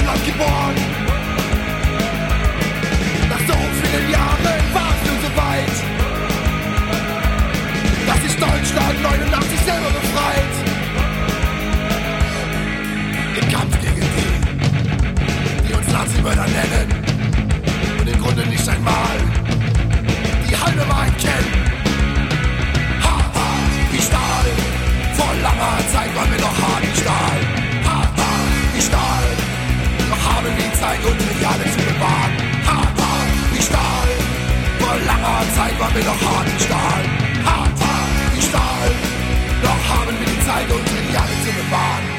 Heimatland geboren. Nach so vielen Jahren war es nun so weit, dass sich Deutschland 89 selber befreit. Im Kampf gegen die uns Nazi-Mörder nennen und im Grunde nicht einmal die halbe Wahrheit kennen. Ha, ha, wie Stahl. Vor langer Zeit waren wir noch hart wie Stahl. Ha, ha, wie Stahl. Doch haben wir die Zeit, unsere Ideale zu bewahren. Ha, ha, wie Stahl. Vor langer Zeit waren wir noch hart wie Stahl. Ha, ha, wie Stahl. Doch haben wir die Zeit, unsere Ideale zu bewahren.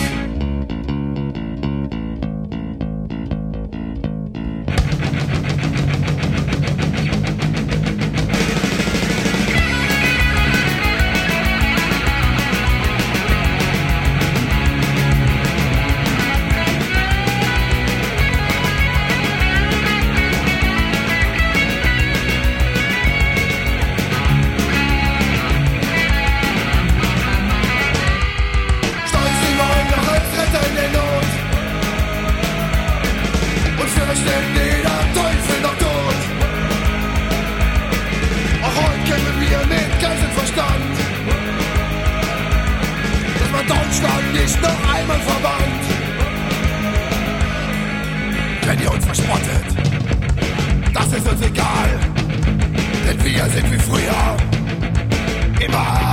Deutschland nicht noch einmal verbannt. Wenn ihr uns verspottet, das ist uns egal, denn wir sind wie früher immer